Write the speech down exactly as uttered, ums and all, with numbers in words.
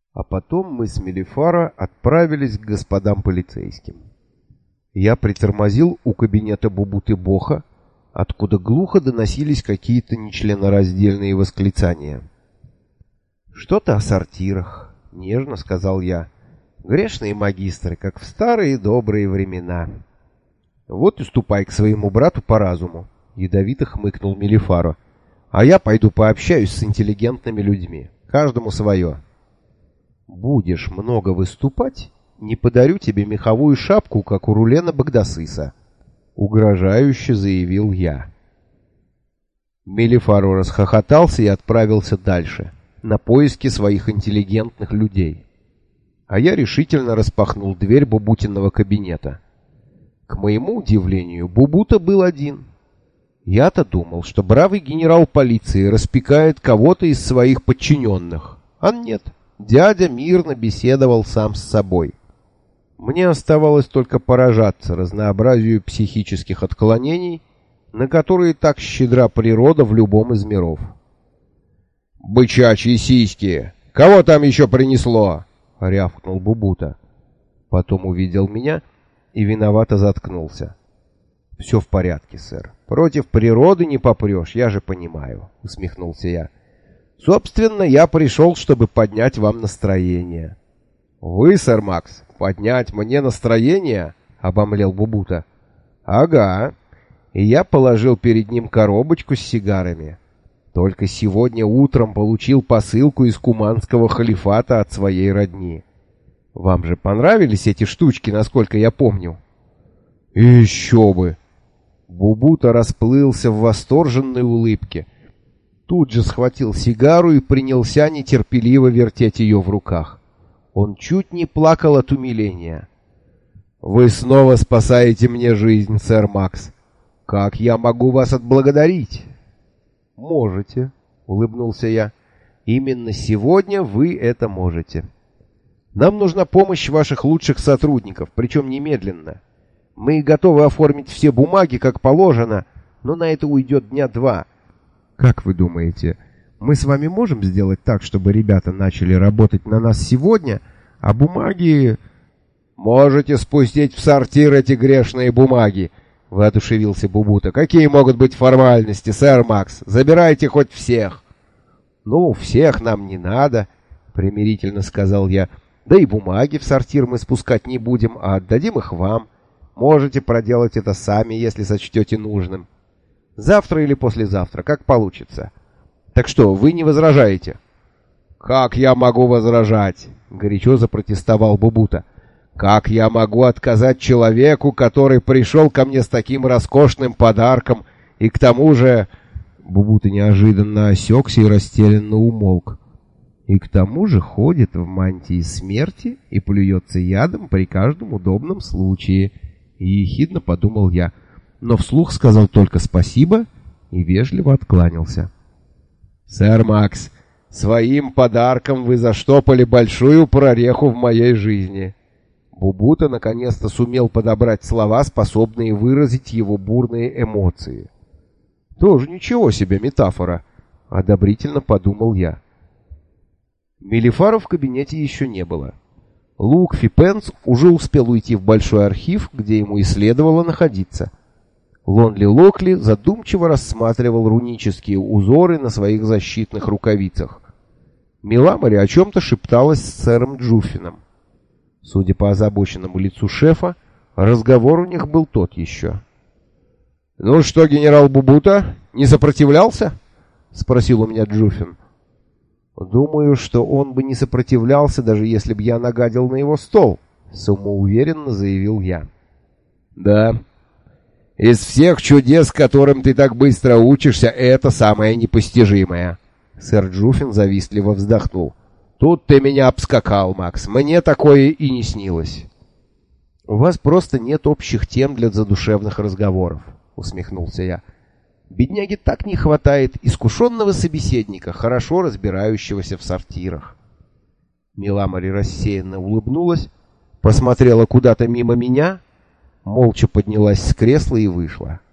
А потом мы с Мелифаро отправились к господам полицейским. Я притормозил у кабинета Бубуты Боха, откуда глухо доносились какие-то нечленораздельные восклицания. «Что-то о сортирах», — нежно сказал я. «Грешные магистры, как в старые добрые времена». «Вот и ступай к своему брату по разуму», — ядовито хмыкнул Мелифаро. «А я пойду пообщаюсь с интеллигентными людьми. Каждому свое». «Будешь много выступать, не подарю тебе меховую шапку, как у Рулена Багдасыса», — угрожающе заявил я. Мелифаро расхохотался и отправился дальше, на поиски своих интеллигентных людей. А я решительно распахнул дверь Бубутиного кабинета. К моему удивлению, Бубута был один. Я-то думал, что бравый генерал полиции распекает кого-то из своих подчиненных. А нет, дядя мирно беседовал сам с собой. Мне оставалось только поражаться разнообразию психических отклонений, на которые так щедра природа в любом из миров. «Бычачьи сиськи! Кого там еще принесло?» — рявкнул Бубута. Потом увидел меня и виновато заткнулся. «Все в порядке, сэр. Против природы не попрешь, я же понимаю», — усмехнулся я. «Собственно, я пришел, чтобы поднять вам настроение». «Вы, сэр Макс, поднять мне настроение?» — обомлел Бубута. «Ага». И я положил перед ним коробочку с сигарами. Только сегодня утром получил посылку из Куманского халифата от своей родни. Вам же понравились эти штучки, насколько я помню? Еще бы! Бубута расплылся в восторженной улыбке. Тут же схватил сигару и принялся нетерпеливо вертеть ее в руках. Он чуть не плакал от умиления. «Вы снова спасаете мне жизнь, сэр Макс. Как я могу вас отблагодарить?» «Можете», — улыбнулся я. «Именно сегодня вы это можете. Нам нужна помощь ваших лучших сотрудников, причем немедленно. Мы готовы оформить все бумаги, как положено, но на это уйдет дня два. Как вы думаете, мы с вами можем сделать так, чтобы ребята начали работать на нас сегодня, а бумаги...» «Можете спустить в сортир эти грешные бумаги», — воодушевился Бубута. «Какие могут быть формальности, сэр Макс? Забирайте хоть всех». «Ну, всех нам не надо», — примирительно сказал я. «Да и бумаги в сортир мы спускать не будем, а отдадим их вам. Можете проделать это сами, если сочтете нужным. Завтра или послезавтра, как получится. Так что, вы не возражаете?» «Как я могу возражать?» — горячо запротестовал Бубута. «Как я могу отказать человеку, который пришел ко мне с таким роскошным подарком, и к тому же...» Бубута неожиданно осекся и растерянно умолк. «И к тому же ходит в мантии смерти и плюется ядом при каждом удобном случае», — и ехидно подумал я, но вслух сказал только «спасибо» и вежливо откланялся. «Сэр Макс, своим подарком вы заштопали большую прореху в моей жизни». Бубута наконец-то сумел подобрать слова, способные выразить его бурные эмоции. «Тоже ничего себе метафора», — одобрительно подумал я. Мелифаро в кабинете еще не было. Лукфи Пенс уже успел уйти в большой архив, где ему и следовало находиться. Лонли Локли задумчиво рассматривал рунические узоры на своих защитных рукавицах. Миламари о чем-то шепталась с сэром Джуффином. Судя по озабоченному лицу шефа, разговор у них был тот еще. «Ну что, генерал Бубута, не сопротивлялся?» — спросил у меня Джуффин. «Думаю, что он бы не сопротивлялся, даже если бы я нагадил на его стол», — самоуверенно заявил я. «Да. Из всех чудес, которым ты так быстро учишься, это самое непостижимое». Сэр Джуффин завистливо вздохнул. «Тут ты меня обскакал, Макс. Мне такое и не снилось». «У вас просто нет общих тем для задушевных разговоров», — усмехнулся я. «Бедняге так не хватает искушенного собеседника, хорошо разбирающегося в сортирах». Миламари рассеянно улыбнулась, посмотрела куда-то мимо меня, молча поднялась с кресла и вышла.